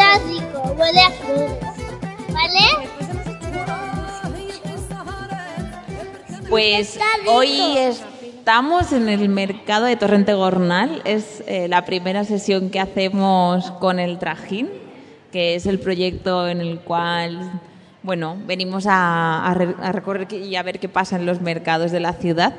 básico, huele a flores, ¿vale? Pues hoy estamos en el mercado de Torrente Gornal. Es la primera sesión que hacemos con el Trajín, que es el proyecto en el cual, bueno, venimos a recorrer y a ver qué pasa en los mercados de la ciudad.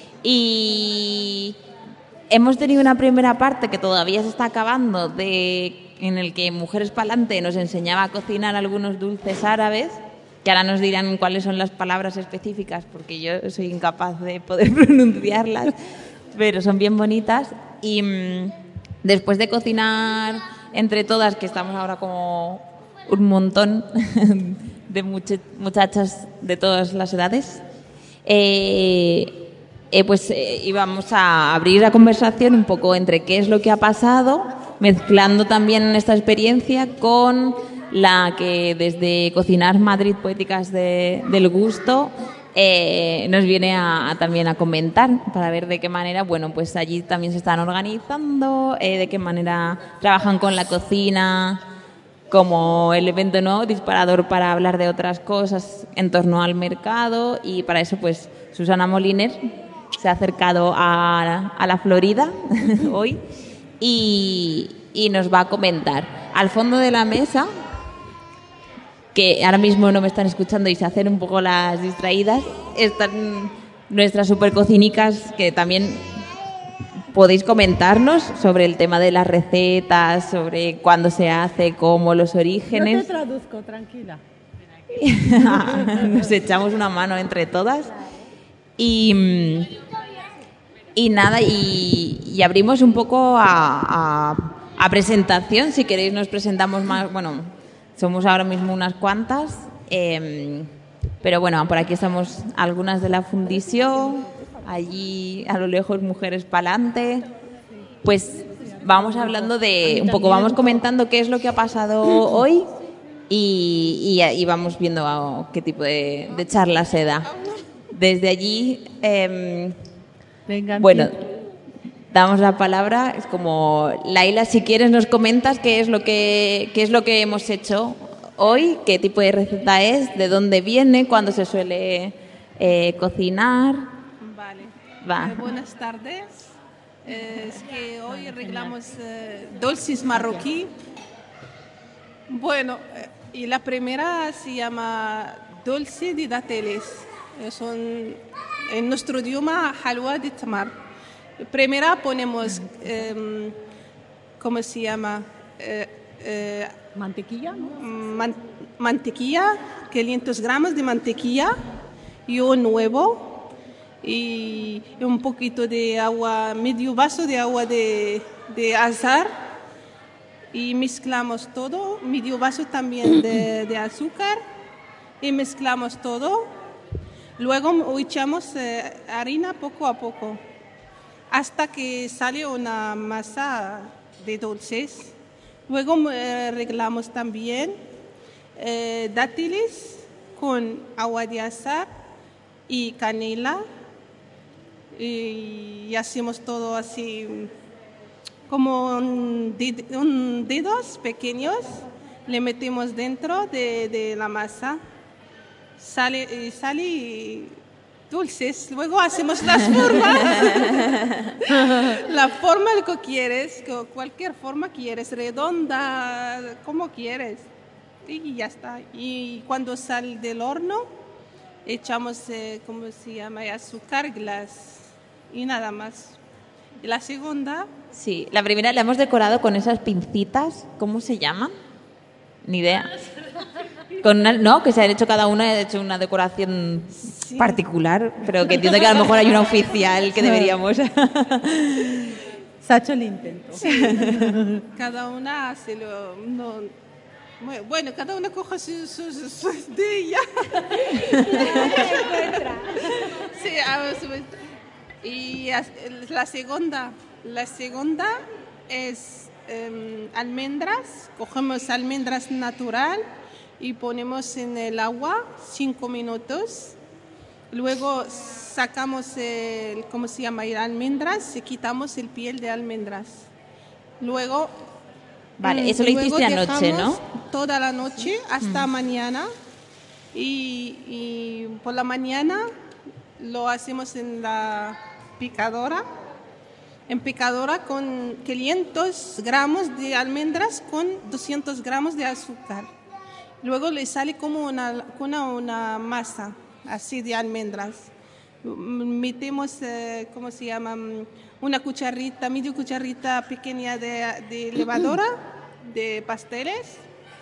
Y hemos tenido una primera parte que todavía se está acabando, en el que Mujeres Pa'lante nos enseñaba a cocinar algunos dulces árabes, que ahora nos dirán cuáles son las palabras específicas, porque yo soy incapaz de poder pronunciarlas, pero son bien bonitas. Y después de cocinar entre todas, que estamos ahora como un montón de muchachas de todas las edades, pues íbamos a abrir la conversación un poco entre qué es lo que ha pasado, mezclando también esta experiencia con la que desde Cocinar Madrid Poéticas del Gusto nos viene también a comentar, para ver de qué manera, bueno, pues allí también se están organizando, de qué manera trabajan con la cocina como elemento, ¿no?, disparador para hablar de otras cosas en torno al mercado. Y para eso, pues, Susana Moliner se ha acercado a la Florida hoy y nos va a comentar. Al fondo de la mesa, que ahora mismo no me están escuchando y se hacen un poco las distraídas, están nuestras supercocinicas, que también podéis comentarnos sobre el tema de las recetas, sobre cuándo se hace, cómo, los orígenes. Yo te traduzco, tranquila. Nos echamos una mano entre todas y nada, y abrimos un poco a presentación. Si queréis nos presentamos más. Bueno, somos ahora mismo unas cuantas, pero bueno, por aquí estamos algunas de la Fundición, allí a lo lejos Mujeres Pa'lante. Pues vamos hablando de un poco, vamos comentando qué es lo que ha pasado hoy y vamos viendo qué tipo de charla se da. Desde allí, bueno, damos la palabra. Es como, Laila, si quieres nos comentas qué es lo que hemos hecho hoy, qué tipo de receta es, de dónde viene, cuándo se suele cocinar. Vale. Va. Buenas tardes. Es que hoy arreglamos dulces marroquí. Bueno, y la primera se llama dulce de dátiles. Son en nuestro idioma halwa de tamar. Primera ponemos, ¿cómo se llama? ¿Mantequilla? ¿No? Mantequilla, 500 gramos de mantequilla y un huevo y un poquito de agua, medio vaso de agua de azahar, y mezclamos todo, medio vaso también de azúcar, y mezclamos todo. Luego echamos harina poco a poco hasta que sale una masa de dulces. Luego arreglamos también dátiles con agua de azahar y canela, y hacemos todo así como dedos pequeños, le metemos dentro de la masa, sale dulces. Luego hacemos las formas, la forma que quieres, cualquier forma quieres, redonda, como quieres, y ya está. Y cuando sale del horno echamos, ¿cómo se llama?, azúcar glass y nada más. Y la segunda, Sí, la primera la hemos decorado con esas pincitas, ¿cómo se llaman? Ni idea. No, que se han hecho, cada una ha hecho una decoración particular, pero que entiendo que a lo mejor hay una oficial que deberíamos. Se ha hecho el intento. cada una hace bueno, cada una coge su de ella. Sí, y la segunda es almendras. Cogemos almendras natural y ponemos en el agua 5 minutos. Luego sacamos ¿cómo se llama?, almendras, y quitamos el piel de almendras. Luego Vale, eso lo Luego hiciste anoche, dejamos ¿no? toda la noche hasta mañana y por la mañana lo hacemos en la picadora. En picadora con 500 gramos de almendras con 200 gramos de azúcar. Luego le sale como una masa así de almendras. Metemos, ¿cómo se llama? Una cucharita, media cucharita pequeña de levadura de pasteles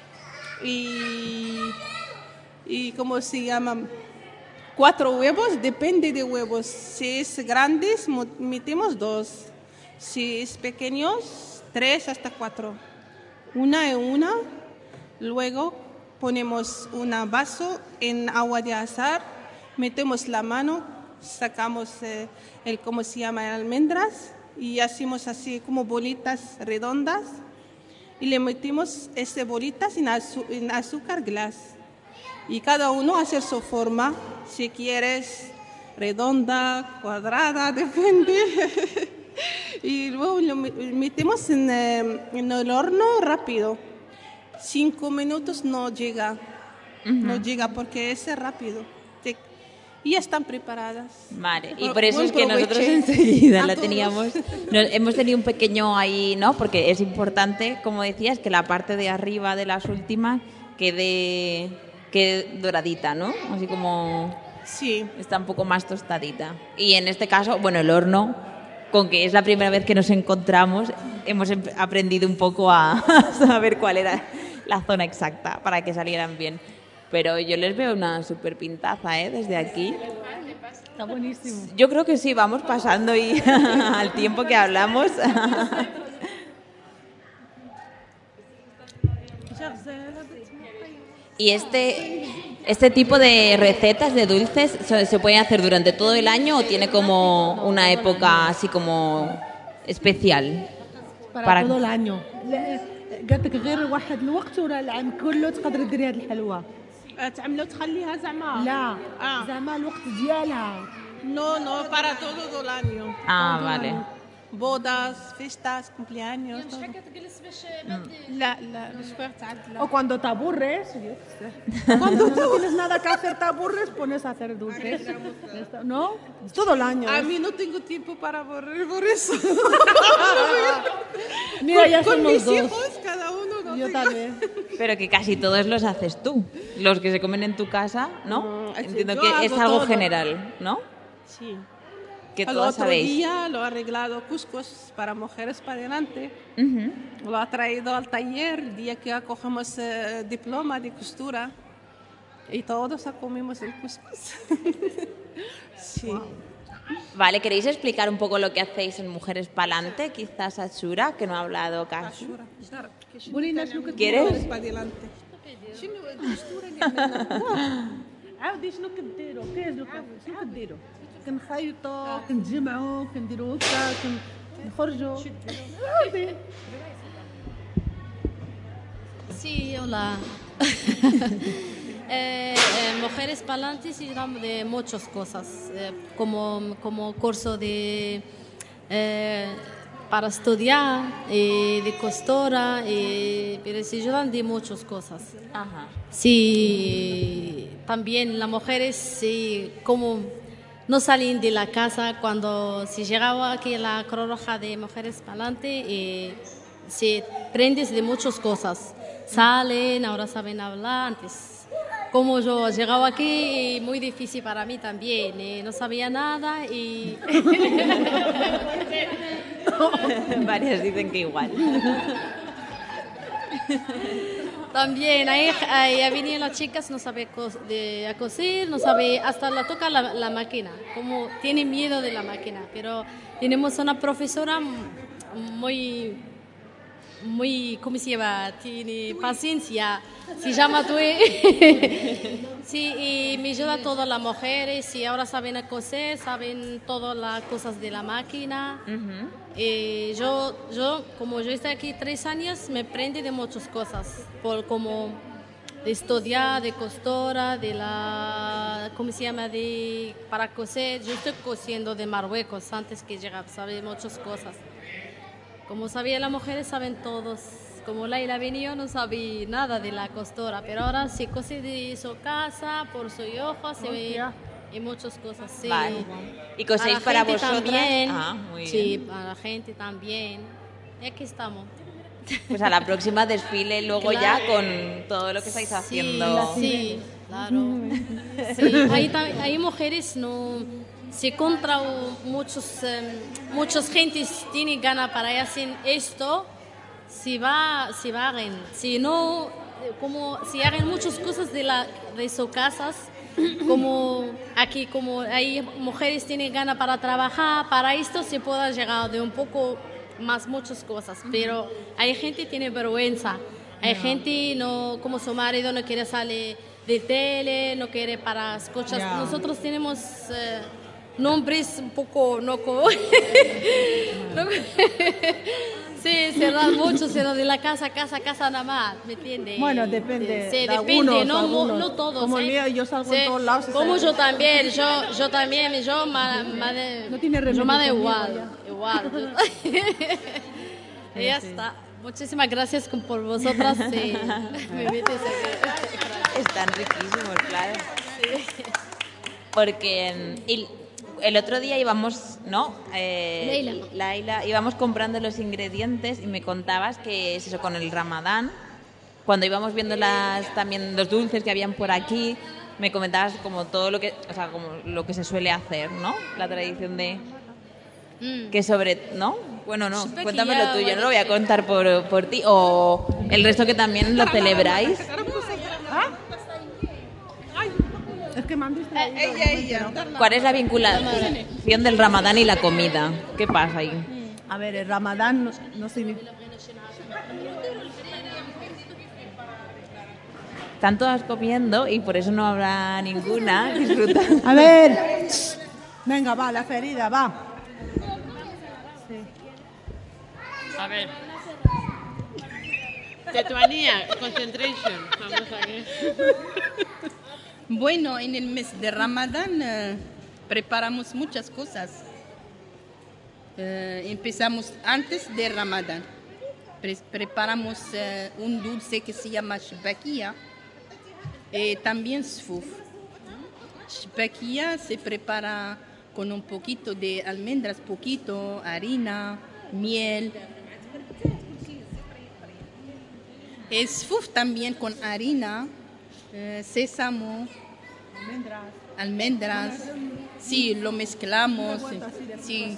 y ¿cómo se llama? 4 huevos, depende de huevos. Si es grandes, metemos 2. Si es pequeños, 3 hasta 4. Una y una. Luego ponemos un vaso en agua de azahar, metemos la mano, sacamos ¿cómo se llama? Almendras y hacemos así como bolitas redondas y le metemos esas bolitas en azúcar glass. Y cada uno hace su forma, si quieres redonda, cuadrada, depende. Y luego lo metemos en el horno rápido. 5 minutos no llega, no llega porque es rápido. Y ya están preparadas. Vale, y por eso es que nosotros enseguida la teníamos. Hemos tenido un pequeño ahí, ¿no? Porque es importante, como decías, que la parte de arriba de las últimas quede doradita, ¿no? Así como sí, está un poco más tostadita. Y en este caso, bueno, el horno, con que es la primera vez que nos encontramos, hemos aprendido un poco a saber cuál era la zona exacta para que salieran bien. Pero yo les veo una súper pintaza, desde aquí. Está buenísimo. Yo creo que sí, vamos pasando y al tiempo que hablamos. Y este tipo de recetas de dulces se pueden hacer durante todo el año o tiene como una época así como especial. para todo el año. قالت لك غير واحد الوقت ولا العام كله تقدر ديري هذه الحلوه. تعملوا تخليها زعما لا زعما الوقت ديالها. No, para todo el año. Ah, vale. Bodas, fiestas, cumpleaños. Todo. لا مش فاهم تعدل. O cuando te aburres, cuando no tienes nada que hacer, te aburres, pones a hacer dulces. ¿No? Es todo el año. A mí no tengo tiempo para aburrir por eso. Mira, ya con somos mis dos. hijos, cada uno no Yo tengo. también. Pero que casi todos los haces tú. Los que se comen en tu casa, ¿no? Entiendo yo que es hago algo todo. general, ¿no? Sí. Que El todos otro sabéis. día lo ha arreglado Cuscos para mujeres para adelante. Lo ha traído al taller el día que acogemos diploma de costura. Y todos comimos el Cuscos. Sí. Wow. Vale, ¿queréis explicar un poco lo que hacéis en Mujeres Pa'lante? Quizás Ashura, que no ha hablado casi. ¿Quieres? Mujeres para adelante. شنو الكسوره اللي عملناها؟ عاودي شنو كديروا شنو كديروا كنخيطوا كنجمعوا كنديروا هكا كنخرجوا عاودي. Sí, hola. Mujeres Pa'lante se llama de muchas cosas, como curso de para estudiar, de costura, pero se ayudan de muchas cosas. Ajá. Sí, también las mujeres, sí, como no salen de la casa cuando se llegaba aquí la Cruz Roja de Mujeres Pa'lante, se aprenden de muchas cosas. Salen, ahora saben hablar, antes. Como yo llegaba aquí, muy difícil para mí también, no sabía nada y... Varias dicen que igual. También, ahí venían las chicas, no sabe coser, no sabe, hasta la toca la máquina, como tiene miedo de la máquina, pero tenemos una profesora muy, ¿cómo se llama? Tiene paciencia, se llama Tue. Sí, y me ayuda a todas las mujeres, y ahora saben coser, saben todas las cosas de la máquina. Como yo estoy aquí 3 años, me aprende de muchas cosas, como de estudiar, de costura, de la, ¿cómo se llama? Para coser. Yo estoy cosiendo de Marruecos antes que llegar, sabe muchas cosas. Como sabía las mujeres, saben todas como Laila venido, no sabía nada de la costura, pero ahora sí cose de su casa, por su ojo, se ve y muchas cosas, sí. Vale. ¿Y coséis para gente vosotras? también, Ah, muy sí, bien. para la gente también. Y aquí estamos. Pues a la próxima desfile luego Claro. ya con todo lo que estáis haciendo. Sí, claro. Sí, hay mujeres no se contra muchas gentes tienen ganas para hacer esto, si hagan, si no, como si hagan muchas cosas de sus casas, como aquí como hay mujeres tienen ganas para trabajar, para esto se puede llegar de un poco más muchas cosas, pero hay gente que tiene vergüenza, hay gente no, como su marido no quiere salir de tele, no quiere para escuchar. Nosotros tenemos nombres un poco no como sí, cerrar mucho, cerrar de la casa nada más, ¿me entiendes? Bueno, depende. Sí, de depende, algunos. no todos. Como el mío, yo salgo en todos lados. Como yo también, yo también, No tiene remedio yo me da conmigo igual. Y ya está. Muchísimas gracias por vosotras. Sí. Me metes aquí. Están riquísimos, claro. Porque el otro día íbamos, ¿no? Laila, íbamos comprando los ingredientes y me contabas que es eso con el Ramadán. Cuando íbamos viendo también los dulces que habían por aquí, me comentabas como todo lo que, o sea, como lo que se suele hacer, ¿no? La tradición de que sobre, ¿no? Bueno, no, cuéntamelo tú, yo no lo voy a contar por ti o el resto que también lo celebráis. Es que me han distraído. ¿Cuál es la vinculación del Ramadán y la comida? ¿Qué pasa ahí? A ver, el Ramadán no significa... Están todas comiendo y por eso no habrá ninguna disfrutando. A ver, venga, va, la ferida, va. A ver. Tetuanía, concentration. Vamos a ver. Bueno, en el mes de Ramadán preparamos muchas cosas. Empezamos antes de Ramadán. Preparamos un dulce que se llama shbakia. También sfuf. Shbakia se prepara con un poquito de almendras, poquito, harina, miel. Sfuf también con harina, sésamo, almendras. Sí, lo mezclamos. Sí.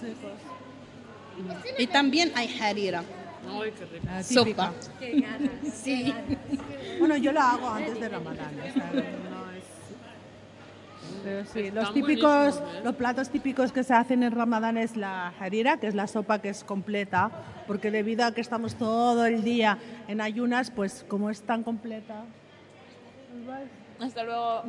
Y también hay harira. Ay, qué rico. Sopa. Sí. Bueno, yo la hago antes de Ramadán. O sea, no es... Pero sí, Están buenísimos, ¿eh? los platos típicos que se hacen en Ramadán es la harira, que es la sopa que es completa, porque debido a que estamos todo el día en ayunas, pues como es tan completa. Hasta luego.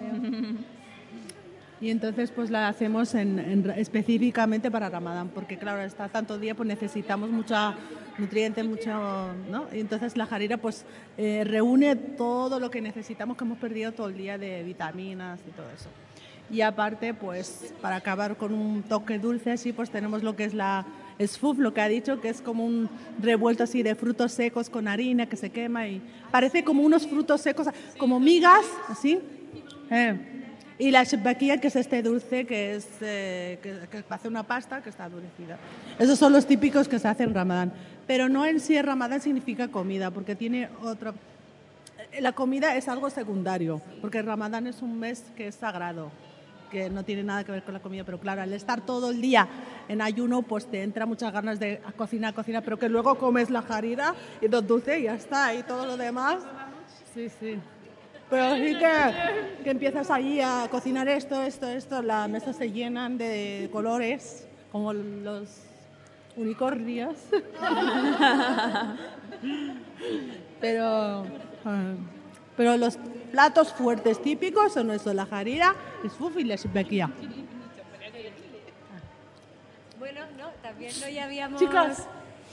Y entonces pues la hacemos específicamente para Ramadán, porque claro, está tanto día, pues necesitamos mucha nutriente, mucho, ¿no? Y entonces la harira pues reúne todo lo que necesitamos, que hemos perdido todo el día de vitaminas y todo eso. Y aparte, pues para acabar con un toque dulce así, pues tenemos lo que es la sfuf, lo que ha dicho, que es como un revuelto así de frutos secos con harina que se quema y parece como unos frutos secos, como migas, así. Y la shbakia, que es este dulce que es que hace una pasta que está endurecida. Esos son los típicos que se hacen en Ramadán. Pero no en sí Ramadán significa comida, porque tiene otra... La comida es algo secundario, porque Ramadán es un mes que es sagrado, que no tiene nada que ver con la comida, pero claro, al estar todo el día en ayuno, pues te entra muchas ganas de cocinar, pero que luego comes la harira y los dulces y ya está, y todo lo demás. Sí, sí. Pero sí que empiezas ahí a cocinar esto, las mesas se llenan de colores, como los unicornios. Pero los platos fuertes típicos son eso, la harira, el sfuf y la shbakia. Bueno, no, también no ya habíamos... Chicas,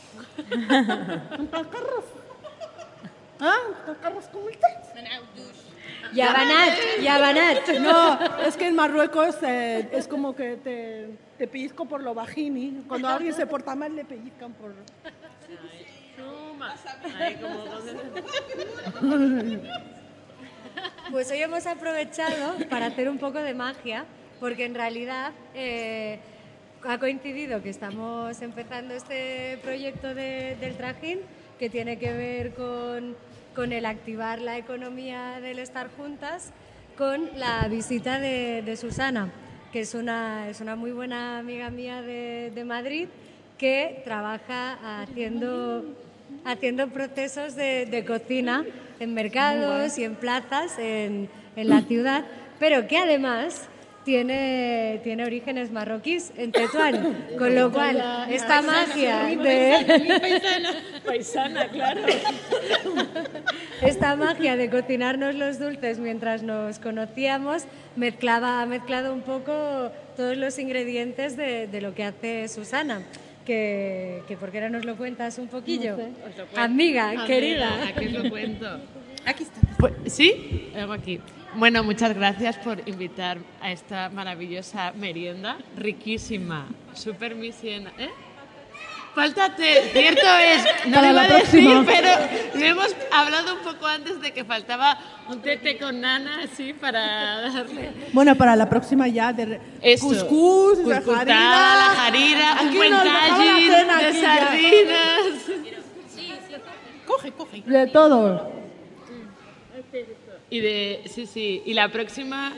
¿carros? ¿Ah? ¿Carros como Yabanat. No, es que en Marruecos es como que te pellizco por lo bajini. Cuando alguien se porta mal, le pellizcan por... broma. Ahí como... Pues hoy hemos aprovechado para hacer un poco de magia, porque en realidad ha coincidido que estamos empezando este proyecto del trajín, que tiene que ver con el activar la economía del estar juntas, con la visita de Susana, que es una muy buena amiga mía de Madrid, que trabaja haciendo procesos de cocina en mercados y en plazas en la ciudad, pero que además tiene orígenes marroquíes en Tetuán, con lo cual esta magia Paisana, claro. esta magia de cocinarnos los dulces mientras nos conocíamos ha mezclado un poco todos los ingredientes de lo que hace Susana. Que ¿por qué no nos lo cuentas un poquillo? Os lo cuento. Amiga, querida. Aquí os lo cuento. Aquí está. Pues, ¿sí? Hago aquí. Bueno, muchas gracias por invitar a esta maravillosa merienda, riquísima, súper misiena. Faltate, cierto es, no Para lo iba la a decir, próxima. pero lo hemos hablado un poco antes de que faltaba un tete con nana así para darle... Bueno, para la próxima ya de Eso. cuscús, Cuscutada, la la jarira, un Aquí buen nos dejaba la callín cena de aquí ya. sardinas. Coge. De todo. Sí, y la próxima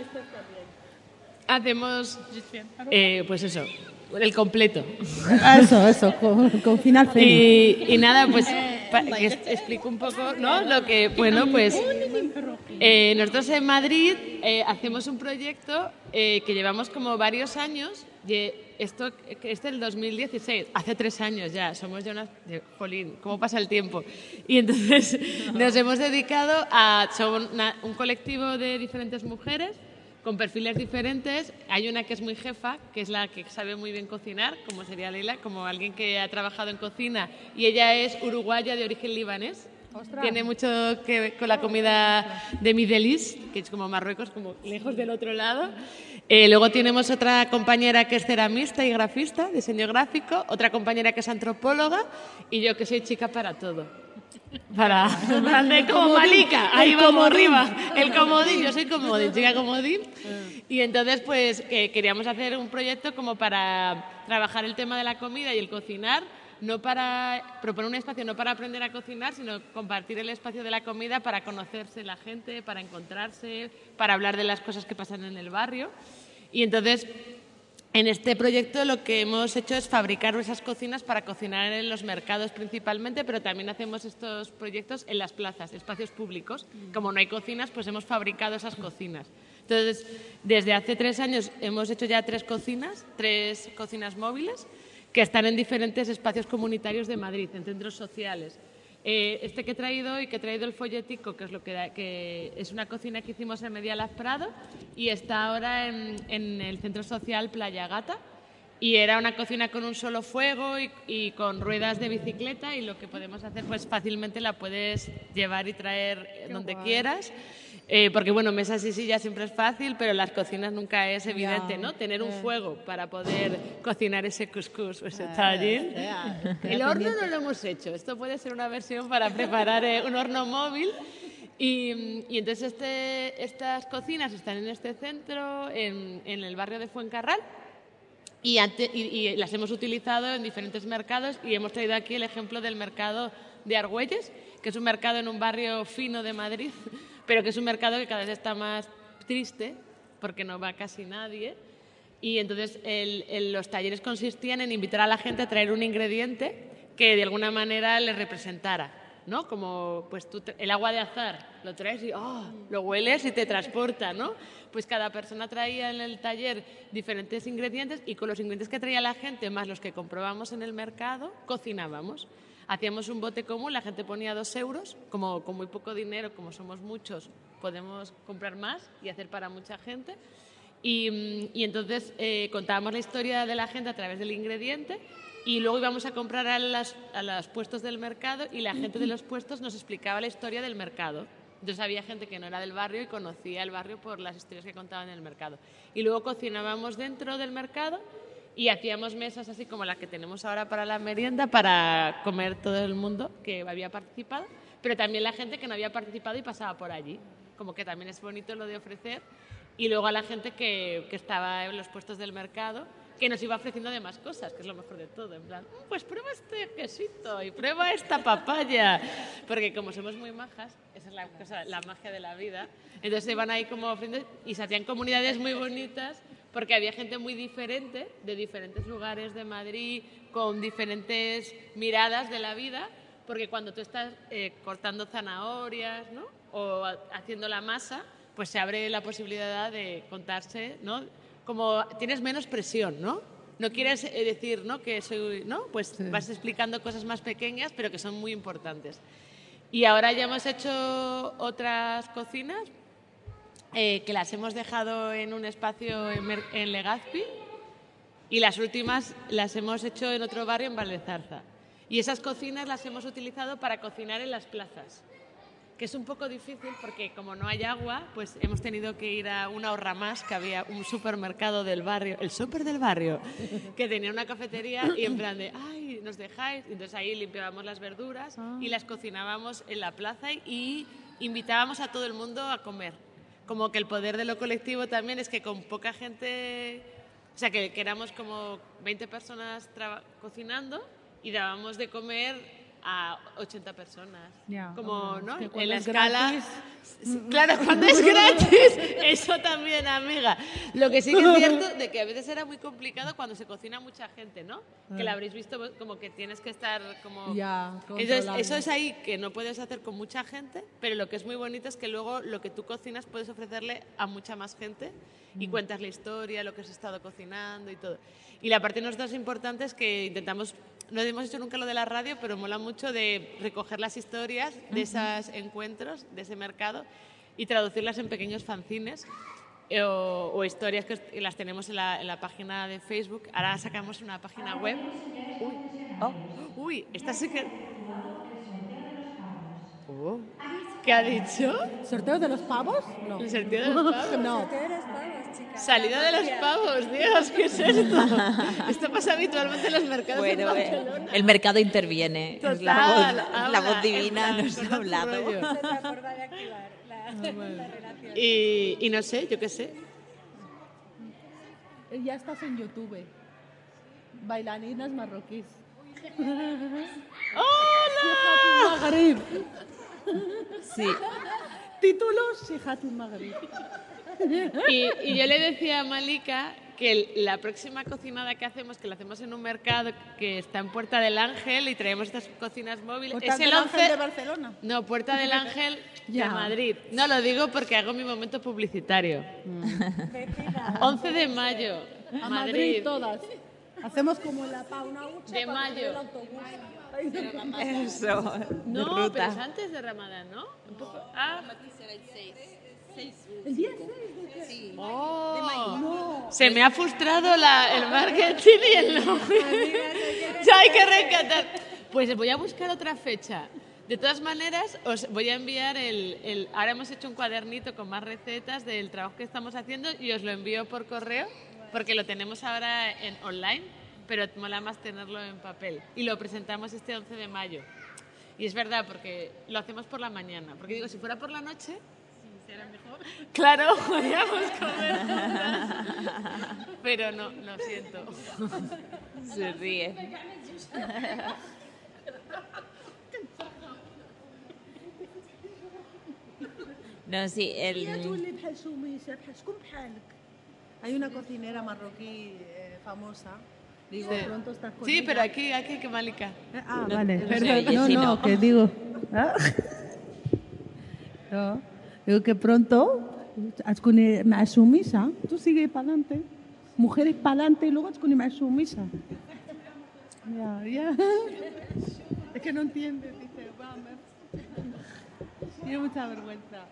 hacemos, pues eso, el completo. Eso, con final feliz. Y nada, pues que explico un poco, ¿no? Lo que, bueno, pues nosotros en Madrid hacemos un proyecto que llevamos como varios años. Esto es del 2016, hace 3 años ya, somos ya unas... Jolín, ¿cómo pasa el tiempo? Y entonces nos hemos dedicado somos un colectivo de diferentes mujeres con perfiles diferentes. Hay una que es muy jefa, que es la que sabe muy bien cocinar, como sería Leila, como alguien que ha trabajado en cocina, y ella es uruguaya de origen libanés. Tiene mucho que ver con la comida de Middle East, que es como Marruecos, como lejos del otro lado. Luego tenemos otra compañera que es ceramista y grafista, diseño gráfico, otra compañera que es antropóloga y yo que soy chica para todo. Para hacer como Malika, ahí vamos arriba. El comodín, yo soy comodín, chica comodín. Y entonces pues queríamos hacer un proyecto como para trabajar el tema de la comida y el cocinar, no para proponer un espacio, no para aprender a cocinar, sino compartir el espacio de la comida para conocerse la gente, para encontrarse, para hablar de las cosas que pasan en el barrio. Y entonces, en este proyecto lo que hemos hecho es fabricar esas cocinas para cocinar en los mercados principalmente, pero también hacemos estos proyectos en las plazas, espacios públicos. Como no hay cocinas, pues hemos fabricado esas cocinas. Entonces, desde hace 3 años hemos hecho ya 3 cocinas móviles, que están en diferentes espacios comunitarios de Madrid, en centros sociales. Este que he traído hoy, que he traído el folletico, que es que es una cocina que hicimos en Medialab Prado y está ahora en el centro social Playa Gata. Y era una cocina con un solo fuego y con ruedas de bicicleta, y lo que podemos hacer, pues fácilmente la puedes llevar y traer donde quieras. Porque bueno, mesas y sillas siempre es fácil, pero en las cocinas nunca es evidente, ¿no? Tener un fuego para poder cocinar ese cuscús o ese tajín. El horno no lo hemos hecho. Esto puede ser una versión para preparar un horno móvil. Y entonces estas cocinas están en este centro, en el barrio de Fuencarral. Y las hemos utilizado en diferentes mercados, y hemos traído aquí el ejemplo del mercado de Argüelles, que es un mercado en un barrio fino de Madrid, pero que es un mercado que cada vez está más triste porque no va casi nadie. Y entonces los talleres consistían en invitar a la gente a traer un ingrediente que de alguna manera les representara, ¿no? Como pues el agua de azahar, lo traes y lo hueles y te transporta, ¿no? Pues cada persona traía en el taller diferentes ingredientes, y con los ingredientes que traía la gente más los que comprobamos en el mercado, cocinábamos. Hacíamos un bote común, la gente ponía 2 euros, como con muy poco dinero, como somos muchos, podemos comprar más y hacer para mucha gente. Y entonces contábamos la historia de la gente a través del ingrediente, y luego íbamos a comprar a los puestos del mercado, y la gente de los puestos nos explicaba la historia del mercado. Entonces había gente que no era del barrio y conocía el barrio por las historias que contaban en el mercado. Y luego cocinábamos dentro del mercado y hacíamos mesas así como las que tenemos ahora para la merienda, para comer todo el mundo que había participado, pero también la gente que no había participado y pasaba por allí. Como que también es bonito lo de ofrecer. Y luego a la gente que estaba en los puestos del mercado, que nos iba ofreciendo además cosas, que es lo mejor de todo. En plan, pues prueba este quesito y prueba esta papaya. Porque como somos muy majas, esa es la cosa, la magia de la vida. Entonces se iban ahí como ofreciendo y se hacían comunidades muy bonitas porque había gente muy diferente, de diferentes lugares de Madrid, con diferentes miradas de la vida. Porque cuando tú estás cortando zanahorias, ¿no? O haciendo la masa, pues se abre la posibilidad de contarse, ¿no? Como tienes menos presión, ¿no? No quieres decir, ¿no? Que soy, ¿no? Pues vas explicando cosas más pequeñas, pero que son muy importantes. Y ahora ya hemos hecho otras cocinas que las hemos dejado en un espacio en Legazpi y las últimas las hemos hecho en otro barrio en Valezarza. Y esas cocinas las hemos utilizado para cocinar en las plazas, que es un poco difícil porque como no hay agua, pues hemos tenido que ir a una Horra Más, que había un supermercado del barrio, el súper del barrio, que tenía una cafetería y en plan de, ay, ¿nos dejáis? Y entonces ahí limpiábamos las verduras y las cocinábamos en la plaza y invitábamos a todo el mundo a comer. Como que el poder de lo colectivo también es que con poca gente, o sea, que éramos como 20 personas cocinando y dábamos de comer a 80 personas. Ya, como, ¿no? es que En la es escala. gratis. Claro, cuando es gratis, eso también, amiga. Lo que sí que es cierto de que a veces era muy complicado cuando se cocina mucha gente, ¿no? Que la habréis visto como que tienes que estar como. Ya, entonces, eso es ahí que no puedes hacer con mucha gente, pero lo que es muy bonito es que luego lo que tú cocinas puedes ofrecerle a mucha más gente y cuentas la historia, lo que has estado cocinando y todo. Y la parte de nosotros importante es que intentamos. No hemos hecho nunca lo de la radio, pero mola mucho de recoger las historias de esos encuentros, de ese mercado, y traducirlas en pequeños fanzines o historias que las tenemos en la página de Facebook. Ahora sacamos una página web. Uy, esta sí que... ¿Qué ha dicho? ¿Sorteo de los pavos? No. ¿El sorteo de los pavos? No. Salida de los pavos, Dios, ¿qué es esto? Esto pasa habitualmente en los mercados de Barcelona. El mercado interviene. Total, Es la voz habla, divina en nos plan, ha hablado. rollo. Es otra forma de activar la relación. Y no sé, yo qué sé. Ya estás en YouTube. Bailarinas marroquíes. ¡Hola! Maghrib. Sí. Título Sihat Maghrib. Y yo le decía a Malika que la próxima cocinada que hacemos, que la hacemos en un mercado que está en Puerta del Ángel y traemos estas cocinas móviles. ¿Puerta es el del 11 Ángel de Barcelona? No, Puerta del Ángel de Ya. Madrid. No, lo digo porque hago mi momento publicitario. 11 de mayo, A Madrid Madrid. todas. Hacemos como la una hucha De para mayo. coger el autobús. Eso. No, ruta. pero es antes de Ramadán, ¿no? Un poco. El día 6 Oh. Se me ha frustrado el marketing y el nombre. Ya hay que rescatar. Pues voy a buscar otra fecha. De todas maneras, os voy a enviar ahora hemos hecho un cuadernito con más recetas del trabajo que estamos haciendo y os lo envío por correo porque lo tenemos ahora en online, pero mola más tenerlo en papel. Y lo presentamos este 11 de mayo. Y es verdad, porque lo hacemos por la mañana. Porque digo, si fuera por la noche... ¿Será mejor? Claro, podríamos comer juntas. Pero no, lo siento. Se ríe. No, sí, Hay una cocinera marroquí famosa. Digo, Sí. pronto estás con Sí, ella. pero aquí, que Malika. Vale, no se perdón. oye, No, sí, no, no. que digo. ¿Ah? No, digo que pronto تكوني مع سميسة. Tú sigue para adelante. Mujeres para adelante y luego تكوني مع سميسة. Ya. Es que no entiende, dice, vamos. Tiene mucha vergüenza.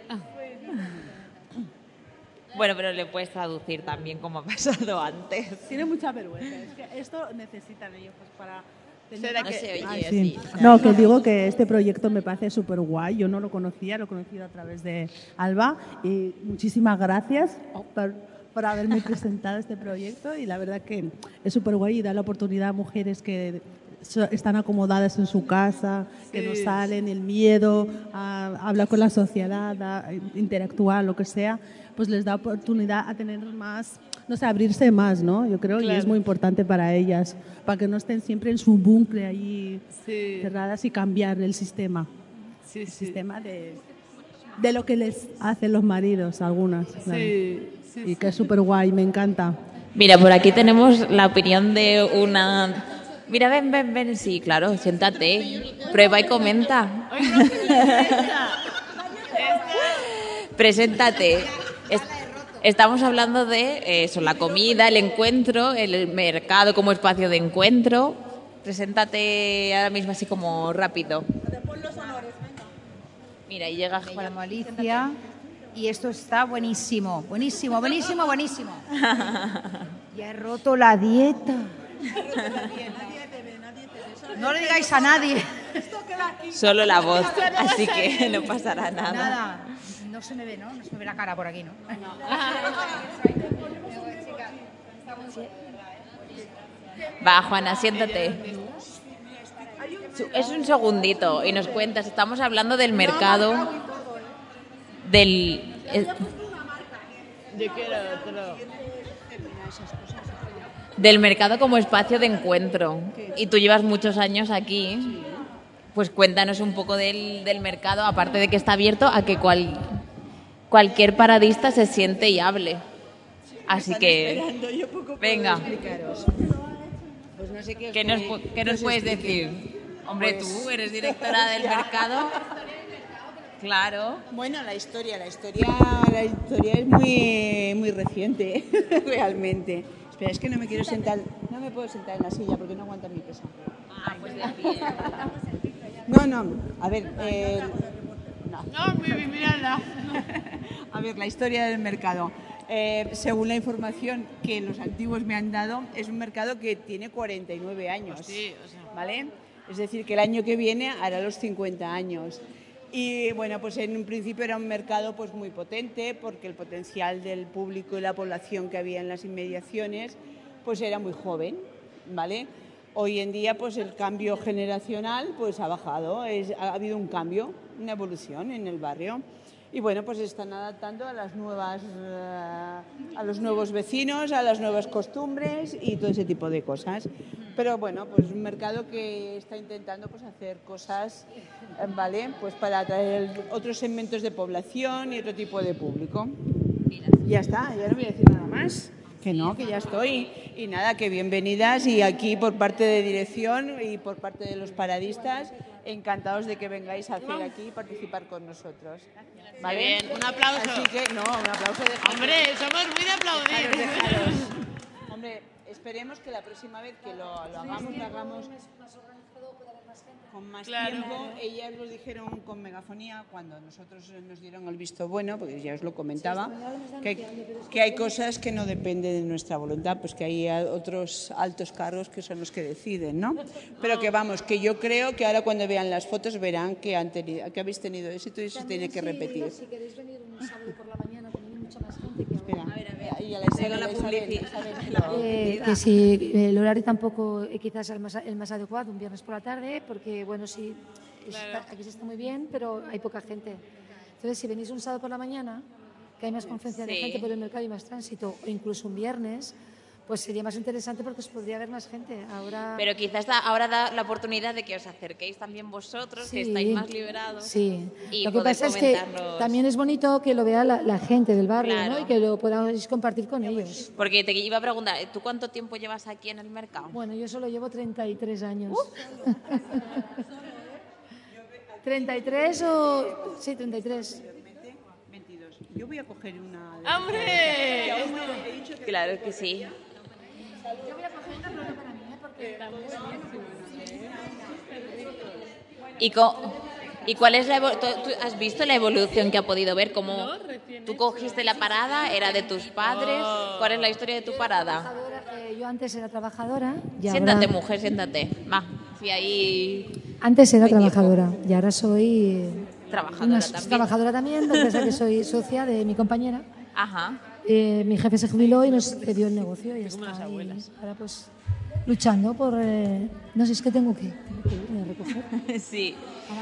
bueno, pero le puedes traducir también como ha pasado antes. Tiene mucha vergüenza. Es que esto necesitan ellos pues, para tener... ¿Será No que- se oye Ay, así. sí. No, que digo que este proyecto me parece súper guay. Yo no lo conocía, lo he conocido a través de Alba. Y muchísimas gracias por haberme presentado este proyecto y la verdad que es súper guay y da la oportunidad a mujeres que están acomodadas en su casa, que no salen, el miedo a hablar con la sociedad, a interactuar, lo que sea, pues les da oportunidad a tener más, no sé, abrirse más, ¿no? Yo creo, y es muy importante para ellas, para que no estén siempre en su bucle ahí cerradas y cambiar el sistema. El sistema de lo que les hacen los maridos, algunas. Claro. Y que es súper guay, me encanta. Mira, por aquí tenemos la opinión de una... Mira, ven, sí, claro, siéntate, prueba y comenta. Preséntate. Estamos hablando de eso, la comida, el encuentro, el mercado como espacio de encuentro. Preséntate ahora mismo así como rápido. Mira, y llega Me llamo Alicia y esto está buenísimo. Ya he roto la dieta. No le digáis a nadie. Solo la voz, así que no pasará nada. Nada, no se me ve, ¿no? No se me ve la cara por aquí, ¿no? Va, Juana, siéntate. Es un segundito y nos cuentas, estamos hablando del mercado, del mercado como espacio de encuentro. Y tú llevas muchos años aquí, pues cuéntanos un poco del mercado, aparte de que está abierto a que cualquier paradista se siente y hable. Así que, venga, pues no sé ¿qué nos puedes decir? Hombre, Pues, tú eres directora del mercado. Claro. Bueno, la historia es muy reciente, realmente. Espera, es que no me puedo sentar en la silla porque no aguanta mi peso. Ah, pues de pie. No, a ver, Miradla. a ver, la historia del mercado. Según la información que los antiguos me han dado, es un mercado que tiene 49 años, ¿vale? Es decir, que el año que viene hará los 50 años. Y bueno, pues en un principio era un mercado pues muy potente porque el potencial del público y la población que había en las inmediaciones pues era muy joven, ¿vale? Hoy en día pues el cambio generacional pues ha bajado, ha habido un cambio, una evolución en el barrio. Y bueno, pues están adaptando a los nuevos vecinos, a las nuevas costumbres y todo ese tipo de cosas. Pero bueno, pues un mercado que está intentando pues hacer cosas, ¿vale? Pues para atraer otros segmentos de población y otro tipo de público. Ya está, ya no voy a decir nada más. Que no, que ya estoy. Y nada, que bienvenidas y aquí por parte de dirección y por parte de los paradistas, encantados de que vengáis a hacer aquí y participar con nosotros. ¿Vale? Muy bien, un aplauso. Así que, un aplauso de... Hombre, somos muy de aplaudir. Dejaros. Hombre, esperemos que la próxima vez que lo hagamos con más tiempo. Ellas lo dijeron con megafonía cuando nosotros nos dieron el visto bueno, porque ya os lo comentaba, que hay cosas que no dependen de nuestra voluntad, pues que hay otros altos cargos que son los que deciden, ¿no? Pero que vamos, que yo creo que ahora cuando vean las fotos verán que habéis tenido éxito y se tiene que repetir. Si queréis venir un sábado por la mañana, tenéis mucha más gente que Espera, ahora. Que si el horario tampoco quizás el más adecuado, un viernes por la tarde, porque bueno, sí, aquí se está muy bien, pero hay poca gente. Entonces, si venís un sábado por la mañana, que hay más confluencia de gente por el mercado y más tránsito, o incluso un viernes, pues sería más interesante porque os podría ver más gente. Ahora... Pero quizás ahora da la oportunidad de que os acerquéis también vosotros, que estáis más liberados. Sí, y lo que pasa es que también es bonito que lo vea la gente del barrio, ¿no? Y que lo podáis compartir con ellos. Porque te iba a preguntar, ¿tú cuánto tiempo llevas aquí en el mercado? Bueno, yo solo llevo 33 años. 33 o... Sí, 33. 22. Yo voy a coger una... ¡Hombre! Claro que sí. Yo voy a coger una flor para mí, porque... ¿Y cuál es ¿tú has visto la evolución que ha podido ver? ¿Cómo tú cogiste la parada? ¿Era de tus padres? ¿Cuál es la historia de tu parada? Yo antes era trabajadora. Siéntate, mujer, siéntate. Va, si ahí... Antes era trabajadora y ahora soy... Trabajadora también. Trabajadora también, lo que pasa es que soy socia de mi compañera. Ajá. Mi jefe se jubiló y nos cedió el negocio y está ahí. Ahora pues luchando por... no sé, es que tengo que irme a recoger. Sí.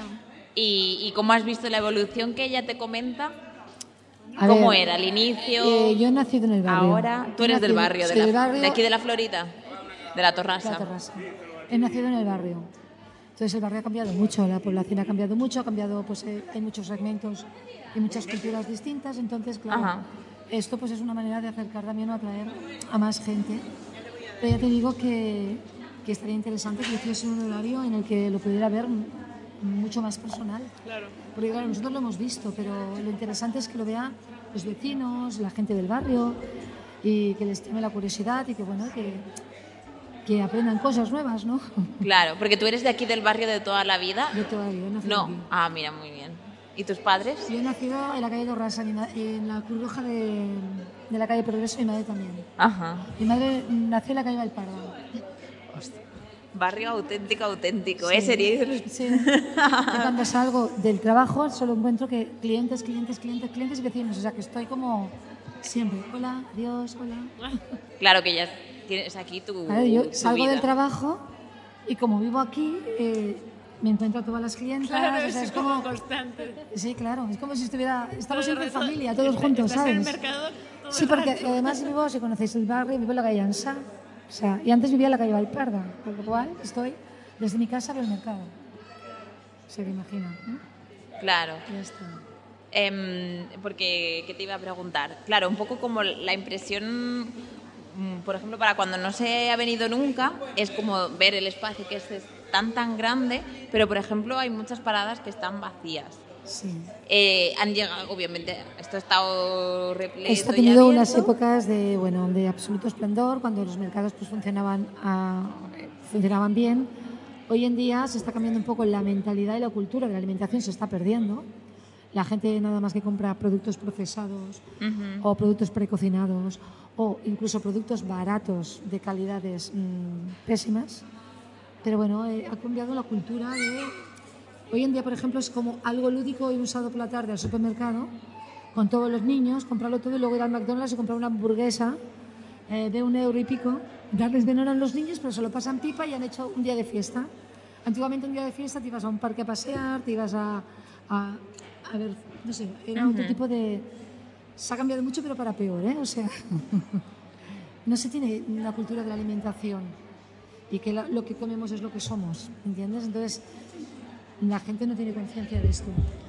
¿Y cómo has visto la evolución que ella te comenta? A ¿Cómo ver, era al inicio? yo he nacido en el barrio. Ahora, tú eres del barrio, sí, del barrio, de aquí de la Florida, de la Torrasa. La Torrasa. He nacido en el barrio. Entonces el barrio ha cambiado mucho, la población ha cambiado mucho, pues hay muchos segmentos y muchas culturas distintas. Entonces, claro, esto pues es una manera de acercar también o atraer a más gente. Pero ya te digo que estaría interesante que hiciese un horario en el que lo pudiera ver mucho más personal. Claro. Porque claro, nosotros lo hemos visto, pero lo interesante es que lo vean los vecinos, la gente del barrio, y que les llame la curiosidad y que, bueno, que aprendan cosas nuevas, ¿no? Claro, porque tú eres de aquí del barrio de toda la vida. De toda la vida, he nacido aquí. Mira, muy bien. ¿Y tus padres? Yo he nacido en la calle Torrasa, en la Cruz Roja de la calle Progreso, y mi madre también. Ajá. Mi madre nació en la calle Valparda. Barrio auténtico, sí, sería. Sí. Yo cuando salgo del trabajo solo encuentro que clientes y vecinos, o sea que estoy como siempre, hola, adiós, hola. Claro que ya tienes aquí tu yo salgo vida. del trabajo y como vivo aquí me encuentro a todas las clientas. Claro, o sea, es como constante. Sí, claro, es como si estamos siempre en familia, todos juntos, ¿sabes? En el mercado todo sí, porque además vivo, si conocéis el barrio, vivo en la calle Ansá. O sea, y antes vivía en la calle Valparda, por lo cual estoy desde mi casa al mercado. Se me imagina, ¿no? Claro. Ya está. Porque, ¿qué te iba a preguntar? Claro, un poco como la impresión, por ejemplo, para cuando no se ha venido nunca, es como ver el espacio que es tan grande, pero, por ejemplo, hay muchas paradas que están vacías. Sí. Han llegado, obviamente, esto ha estado repleto. Esto ha tenido unas épocas de absoluto esplendor, cuando los mercados pues, funcionaban bien. Hoy en día se está cambiando un poco la mentalidad y la cultura de la alimentación, se está perdiendo. La gente nada más que compra productos procesados o productos precocinados o incluso productos baratos de calidades pésimas. Pero bueno, ha cambiado la cultura de... Hoy en día, por ejemplo, es como algo lúdico ir un sábado por la tarde al supermercado con todos los niños, comprarlo todo y luego ir al McDonald's y comprar una hamburguesa de €1 y pico, darles de honor a los niños, pero se lo pasan pipa y han hecho un día de fiesta. Antiguamente un día de fiesta te ibas a un parque a pasear, te ibas a ver, no sé, era otro tipo de... Se ha cambiado mucho, pero para peor, ¿eh? O sea, no se tiene una cultura de la alimentación y que lo que comemos es lo que somos, ¿entiendes? Entonces... La gente no tiene conciencia de esto.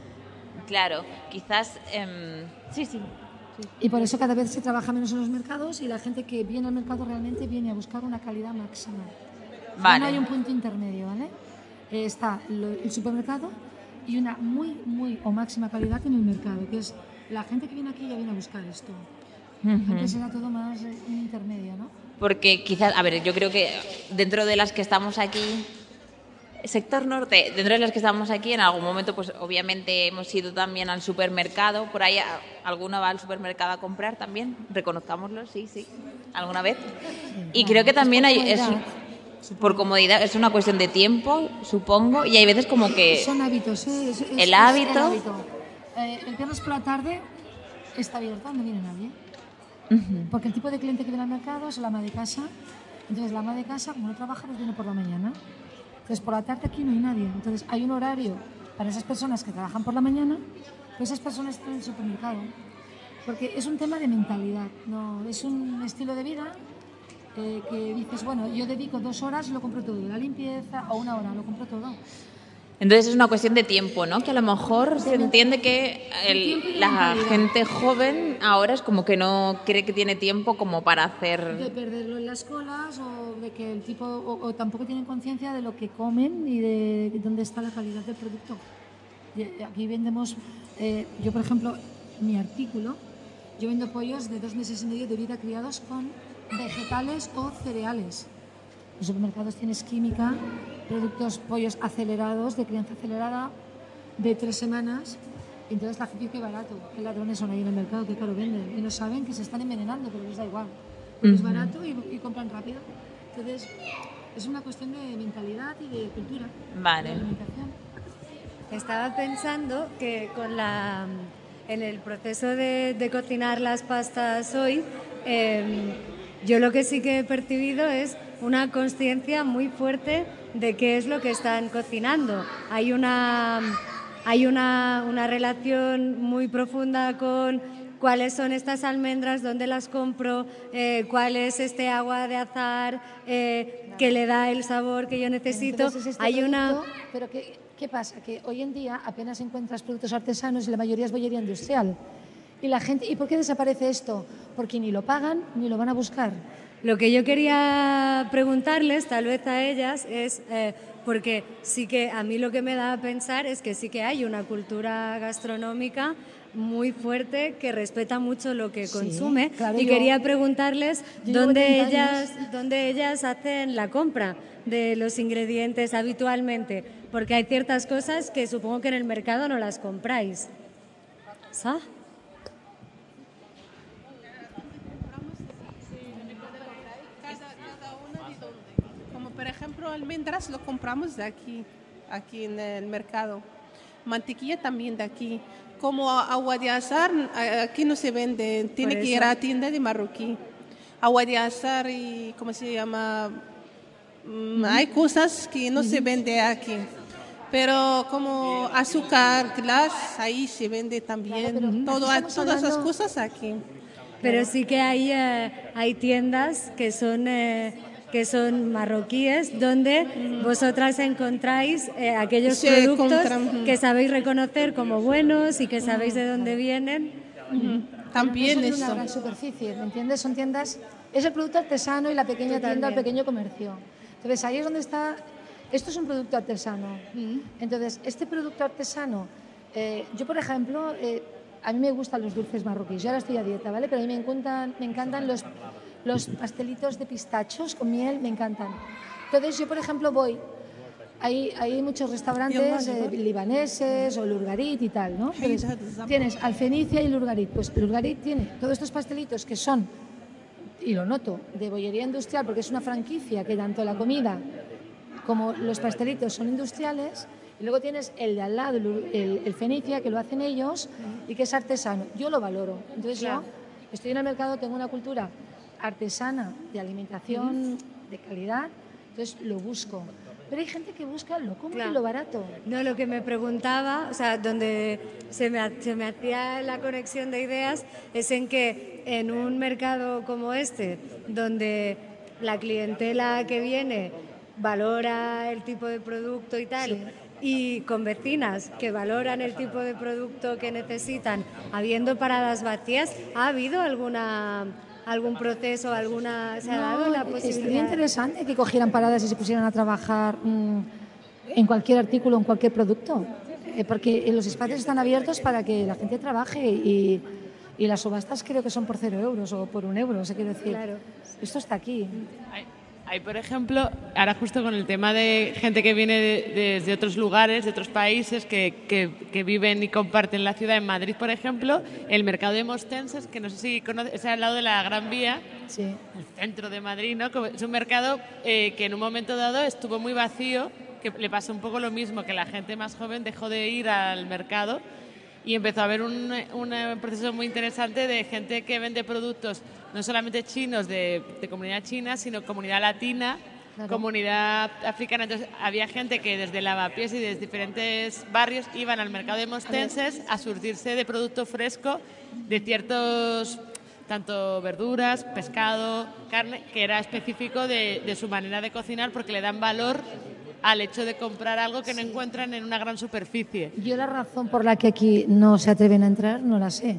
Claro, quizás... Sí. Y por eso cada vez se trabaja menos en los mercados y la gente que viene al mercado realmente viene a buscar una calidad máxima. Vale. No hay un punto intermedio, ¿vale? Está el supermercado y una muy o máxima calidad en el mercado, que es la gente que viene aquí ya viene a buscar esto. Antes era todo más un intermedio, ¿no? Porque quizás, a ver, yo creo que dentro de las que estamos aquí... Sector norte, dentro de las que estamos aquí, en algún momento, pues obviamente hemos ido también al supermercado. Por ahí alguna va al supermercado a comprar también, reconozcámoslo, sí, alguna vez. Y creo que también por comodidad, es una cuestión de tiempo, supongo, y hay veces como que... Son hábitos, el hábito. El viernes por la tarde está abierto, no viene nadie. Porque el tipo de cliente que viene al mercado es la ama de casa. Entonces la ama de casa, como no trabaja, pues viene por la mañana. Entonces, por la tarde aquí no hay nadie. Entonces, hay un horario para esas personas que trabajan por la mañana, pero esas personas están en el supermercado. Porque es un tema de mentalidad, no es un estilo de vida que dices, bueno, yo dedico 2 horas y lo compro todo, la limpieza, o 1 hora, lo compro todo. Entonces es una cuestión de tiempo, ¿no? Que a lo mejor se entiende que la gente joven ahora es como que no cree que tiene tiempo como para hacer... De perderlo en las colas o de que el tipo... O tampoco tienen conciencia de lo que comen y de dónde está la calidad del producto. Aquí vendemos... yo, por ejemplo, mi artículo, yo vendo pollos de 2 meses y medio de vida criados con vegetales o cereales. En los supermercados tienes química, productos, pollos acelerados, de crianza acelerada, de 3 semanas. Y entonces la gente dice que barato, qué ladrones son ahí en el mercado, qué caro venden. Y no saben que se están envenenando, pero les da igual. Es barato y compran rápido. Entonces es una cuestión de mentalidad y de cultura. Vale. De alimentación. Estaba pensando que con en el proceso de cocinar las pastas hoy, yo lo que sí que he percibido es una consciencia muy fuerte de qué es lo que están cocinando. Hay una relación muy profunda con cuáles son estas almendras, dónde las compro, cuál es este agua de azahar que le da el sabor que yo necesito. Entonces, Pero ¿qué pasa? Que hoy en día apenas encuentras productos artesanos y la mayoría es bollería industrial. Y la gente, ¿y por qué desaparece esto? Porque ni lo pagan ni lo van a buscar. Lo que yo quería preguntarles, tal vez a ellas, es porque sí que a mí lo que me da a pensar es que sí que hay una cultura gastronómica muy fuerte que respeta mucho lo que consume, claro, y quería preguntarles dónde ellas hacen la compra de los ingredientes habitualmente, porque hay ciertas cosas que supongo que en el mercado no las compráis. ¿Sabes? Por ejemplo, almendras lo compramos de aquí en el mercado. Mantequilla también de aquí. Como agua de azahar, aquí no se vende, tiene que ir a la tienda de marroquí. Agua de azahar y, ¿cómo se llama? Hay cosas que no se vende aquí. Pero como azúcar, glass, ahí se vende también. Todas esas cosas aquí. Pero sí que hay tiendas que son marroquíes, donde vosotras encontráis aquellos productos que sabéis reconocer como buenos y que sabéis de dónde vienen. También es una gran superficie, ¿me entiendes? Son tiendas, es el producto artesano y la pequeña tienda, el pequeño comercio. Entonces ahí es donde está, esto es un producto artesano. Entonces este producto artesano, yo por ejemplo, a mí me gustan los dulces marroquíes, yo ahora estoy a dieta, ¿vale? Pero a mí me encantan los pastelitos de pistachos con miel, me encantan. Entonces yo, por ejemplo, hay muchos restaurantes libaneses o Lurgarit y tal, ¿no? Entonces, tienes Alfenicia y Lurgarit. Pues Lurgarit tiene todos estos pastelitos que son, y lo noto, de bollería industrial, porque es una franquicia que tanto la comida como los pastelitos son industriales. Y luego tienes el de al lado, el Fenicia, que lo hacen ellos y que es artesano. Yo lo valoro. Entonces yo estoy en el mercado, tengo una cultura artesana de alimentación de calidad, entonces lo busco. Pero hay gente que busca lo cómodo y lo barato. No, lo que me preguntaba, o sea, donde se me hacía la conexión de ideas, es en que en un mercado como este, donde la clientela que viene valora el tipo de producto y tal, y con vecinas que valoran el tipo de producto que necesitan, habiendo paradas vacías, ¿ha habido algún proceso, se ha dado la posibilidad? Sería interesante que cogieran paradas y se pusieran a trabajar en cualquier artículo, en cualquier producto, porque los espacios están abiertos para que la gente trabaje y las subastas creo que son por 0 euros o por 1 euro, quiero decir. Claro. Esto está aquí. Hay, por ejemplo, ahora justo con el tema de gente que viene desde otros lugares, de otros países, que viven y comparten la ciudad, en Madrid, por ejemplo, el mercado de Mostenses, que no sé si conoces, es al lado de la Gran Vía, el centro de Madrid, ¿no? Es un mercado que en un momento dado estuvo muy vacío, que le pasó un poco lo mismo, que la gente más joven dejó de ir al mercado y empezó a haber un proceso muy interesante de gente que vende productos no solamente chinos de comunidad china, sino comunidad latina, comunidad africana. Entonces había gente que desde Lavapiés y desde diferentes barrios iban al mercado de Mostenses a surtirse de producto fresco de ciertos, tanto verduras, pescado, carne, que era específico de su manera de cocinar, porque le dan valor al hecho de comprar algo que no encuentran en una gran superficie. Yo la razón por la que aquí no se atreven a entrar no la sé.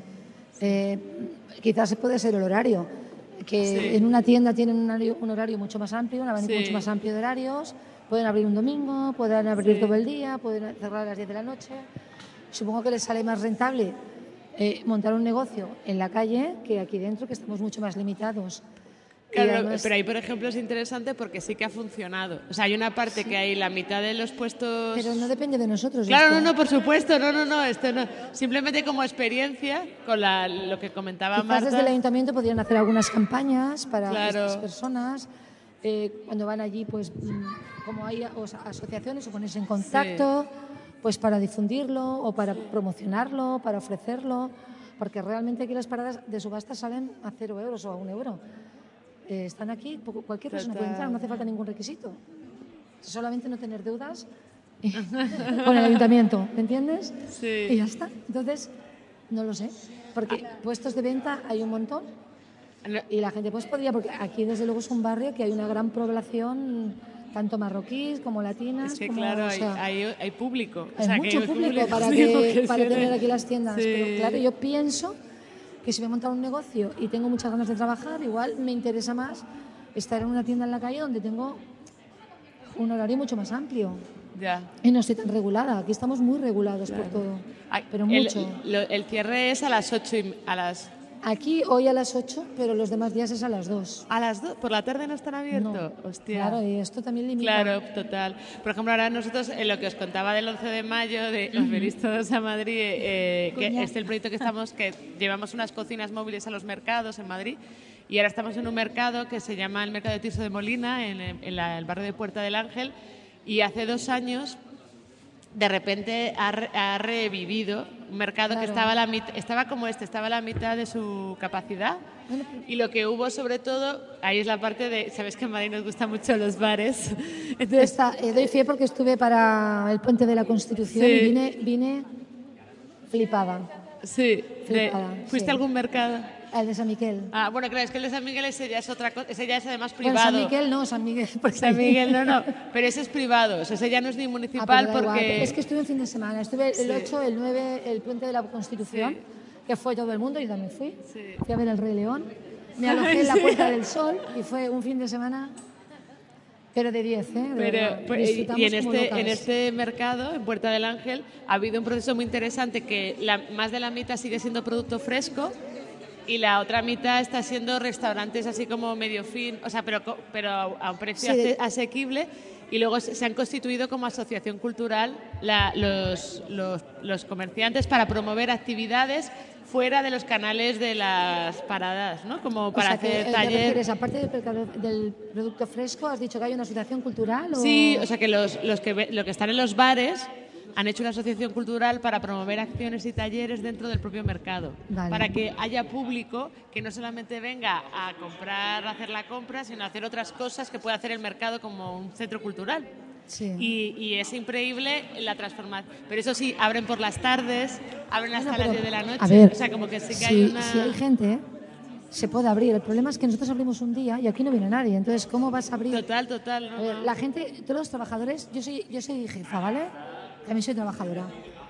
Quizás puede ser el horario, que en una tienda tienen un horario mucho más amplio, un abanico mucho más amplio de horarios, pueden abrir un domingo, pueden abrir todo el día, pueden cerrar a las 10 de la noche. Supongo que les sale más rentable montar un negocio en la calle que aquí dentro, que estamos mucho más limitados. Claro, además, pero ahí, por ejemplo, es interesante porque sí que ha funcionado. O sea, hay una parte que hay la mitad de los puestos... Pero no depende de nosotros. Claro, no, por supuesto, no, esto no. Simplemente como experiencia, con lo que comentaba Quizás Marta... desde el ayuntamiento podrían hacer algunas campañas para estas personas. Cuando van allí, pues, como hay asociaciones, o ponerse en contacto... pues para difundirlo o para promocionarlo, para ofrecerlo, porque realmente aquí las paradas de subasta salen a 0 euros o a 1 euro. Están aquí, cualquier persona puede entrar, no hace falta ningún requisito. Solamente no tener deudas con el ayuntamiento, ¿me entiendes? Sí. Y ya está. Entonces, no lo sé, porque puestos de venta hay un montón y la gente pues podría, porque aquí desde luego es un barrio que hay una gran población, tanto marroquíes como latinas. Es que como, claro, o sea, hay público. hay O sea, mucho que público para tener aquí las tiendas. Sí. Pero claro, yo pienso que si voy a montar un negocio y tengo muchas ganas de trabajar, igual me interesa más estar en una tienda en la calle donde tengo un horario mucho más amplio. Ya. Y no estoy tan regulada. Aquí estamos muy regulados por todo. Pero mucho. El cierre es a las 8 Aquí hoy a las 8, pero los demás días es a las 2. ¿A las 2? ¿Por la tarde no están abiertos? No. Hostia. Claro, y esto también limita. Claro, total. Por ejemplo, ahora nosotros, en lo que os contaba del 11 de mayo, de os venís todos a Madrid, que es el proyecto que estamos, que llevamos unas cocinas móviles a los mercados en Madrid, y ahora estamos en un mercado que se llama el Mercado de Tirso de Molina, en el barrio de Puerta del Ángel, y hace 2 años de repente ha revivido un mercado que estaba a la mitad de su capacidad, y lo que hubo sobre todo, ahí es la parte de, sabes que en Madrid nos gustan mucho los bares. Entonces, doy fe porque estuve para el Puente de la Constitución y vine flipada. Sí, ¿fuiste sí. a algún mercado? El de San Miguel. Ah, bueno, claro, es que el de San Miguel ese ya es otra cosa, ese ya es además privado. Bueno, San Miguel no, San Miguel. San Miguel no, pero ese es privado, o sea, ese ya no es ni municipal porque... Igual. Es que estuve un fin de semana, estuve el 8, el 9, el Puente de la Constitución, que fue todo el mundo, yo también fui. Fui a ver el Rey León, me alojé en la Puerta del Sol y fue un fin de semana... Pero de 10, y en este mercado, en Puerta del Ángel, ha habido un proceso muy interesante que más de la mitad sigue siendo producto fresco y la otra mitad está siendo restaurantes así como medio fin, o sea, pero a un precio asequible, y luego se han constituido como asociación cultural los comerciantes para promover actividades fuera de los canales de las paradas, ¿no? Como para hacer talleres. Aparte del producto fresco, ¿has dicho que hay una asociación cultural? Sí, o sea que los que están en los bares han hecho una asociación cultural para promover acciones y talleres dentro del propio mercado, para que haya público que no solamente venga a comprar, a hacer la compra, sino a hacer otras cosas que pueda hacer el mercado como un centro cultural. Sí. Y es increíble la transformación. Pero eso sí, abren por las tardes, abren hasta las 10 de la noche. A ver, o sea, como que sí que hay una... Si hay gente, se puede abrir. El problema es que nosotros abrimos un día y aquí no viene nadie. Entonces, ¿cómo vas a abrir? Total. A ver, la gente, todos los trabajadores, yo soy jefa, ¿vale? También soy trabajadora.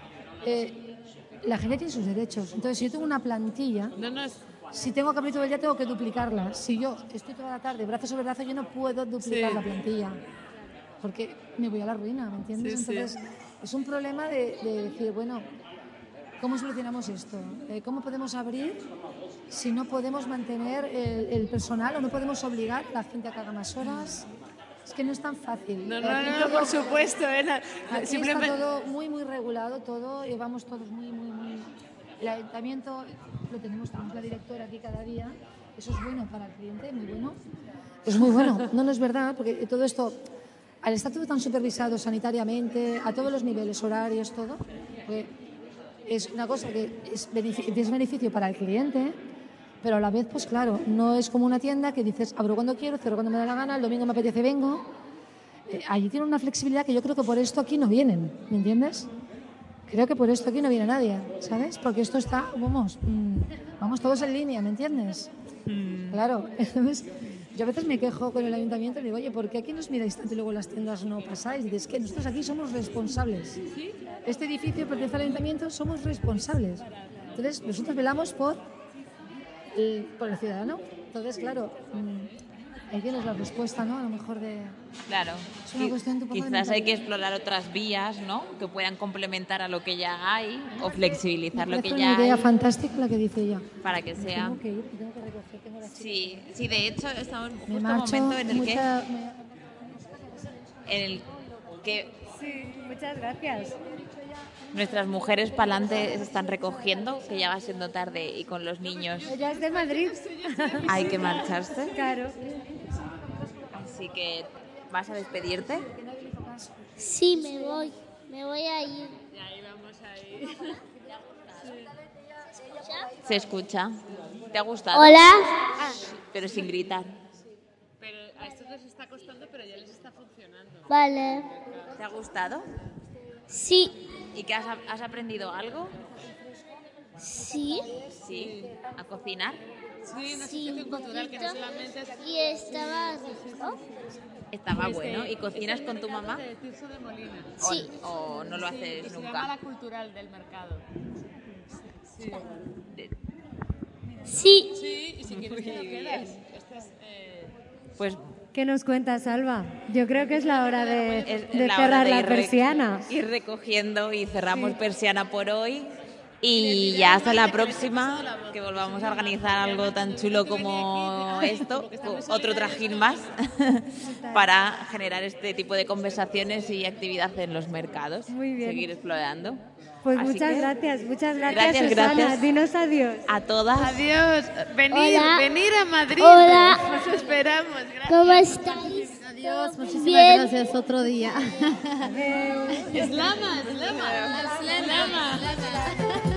La gente tiene sus derechos. Entonces, si yo tengo una plantilla... Si tengo que abrir todo el día, tengo que duplicarla. Si yo estoy toda la tarde, brazo sobre brazo, yo no puedo duplicar la plantilla. Porque me voy a la ruina, ¿me entiendes? Entonces, es un problema de decir, bueno, ¿cómo solucionamos esto? ¿Cómo podemos abrir si no podemos mantener el personal o no podemos obligar a la gente a que haga más horas? Es que no es tan fácil. No, por supuesto. Aquí Simplemente... está todo muy regulado, todo, y vamos todos muy... El ayuntamiento lo tenemos, tenemos la directora aquí cada día, eso es bueno para el cliente, muy bueno. Es muy bueno, no es verdad, porque todo esto... Al estar todo tan supervisado sanitariamente, a todos los niveles, horarios, todo, pues es una cosa que es beneficio para el cliente, pero a la vez, pues claro, no es como una tienda que dices, abro cuando quiero, cierro cuando me da la gana, el domingo me apetece, vengo. Allí tienen una flexibilidad que yo creo que por esto aquí no vienen, ¿me entiendes? Creo que por esto aquí no viene nadie, ¿sabes? Porque esto está, vamos todos en línea, ¿me entiendes? Claro, entonces... Yo a veces me quejo con el ayuntamiento y digo, oye, ¿por qué aquí nos miráis tanto y luego las tiendas no pasáis? Y dices, que nosotros aquí somos responsables. Este edificio pertenece al ayuntamiento, somos responsables. Entonces, nosotros velamos por el ciudadano. Entonces, claro, ahí tienes la respuesta, ¿no? A lo mejor de... Claro. Es una cuestión un poco quizás hay que explorar otras vías, ¿no? Que puedan complementar a lo que ya hay o flexibilizar lo que ya hay. Es una idea fantástica la que dice ella. Para que sea... Tengo que ir, tengo que recoger, tengo la chica. Sí, de hecho estamos justo en un marcho, momento en el que... Sí, muchas gracias. Nuestras mujeres para adelante se están recogiendo, que ya va siendo tarde, y con los niños... Ella es de Madrid. Hay que marcharse. Claro. Así que, ¿vas a despedirte? Sí, me voy a ir. Se escucha. ¿Te ha gustado? Hola. Pero sin gritar. Pero a estos les está costando, pero ya les está funcionando. Vale. ¿Te ha gustado? Sí. ¿Y qué has aprendido algo? Sí. Sí. ¿A cocinar? Sí, una Sí, asociación un cultural que no poquito. solamente es... Y estaba rico. Estaba bueno. ¿Y cocinas con tu mamá? De Tirso de Molina. Sí. ¿O no lo Sí, haces que se llama nunca? la cultural del mercado. Sí. Sí. Sí, y si quieres te lo quedas. Este es, Pues ¿Qué nos cuentas, Alba? Yo creo que es la hora de es la hora cerrar de la ir persiana. ir recogiendo y cerramos persiana por hoy. Y ya hasta la próxima, que volvamos a organizar algo tan chulo como esto, otro trajín más, para generar este tipo de conversaciones y actividad en los mercados. Muy bien. Seguir explorando. Pues Así muchas que, gracias, Gracias, Susana. gracias. Dinos adiós. A todas. Adiós. Venir a Madrid. Hola. Os esperamos. Gracias. ¿Cómo estáis? Adiós, muchísimas Bien. gracias. Otro día. Slama.